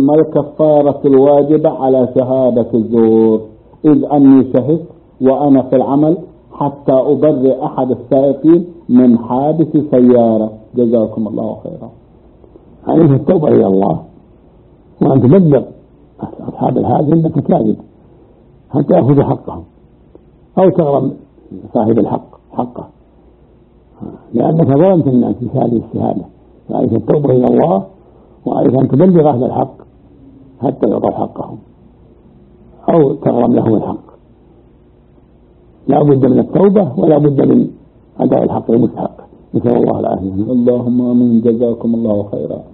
ما الكفارة الواجبة على شهادة الزور؟ إذ أني شهدت وأنا في العمل حتى أبرئ أحد السائقين من حادث سيارة، جزاكم الله خيرا. عليك التوبة إلى الله وأن تبلغ أصحاب الحادث أنك كاذب حتى يأخذ حقهم، أو تغرم صاحب الحق حقه، لأنك ظلمت الناس في هذه الشهادة. عليك التوبة إلى الله وعليك أن تبلغ أهل الحق حتى يعطوا حقهم أو تغرم لهم الحق. لا بد من التوبة ولا بد من أداء الحق المستحق. نسأل الله العافية. اللهم آمين. جزاكم الله خيرا.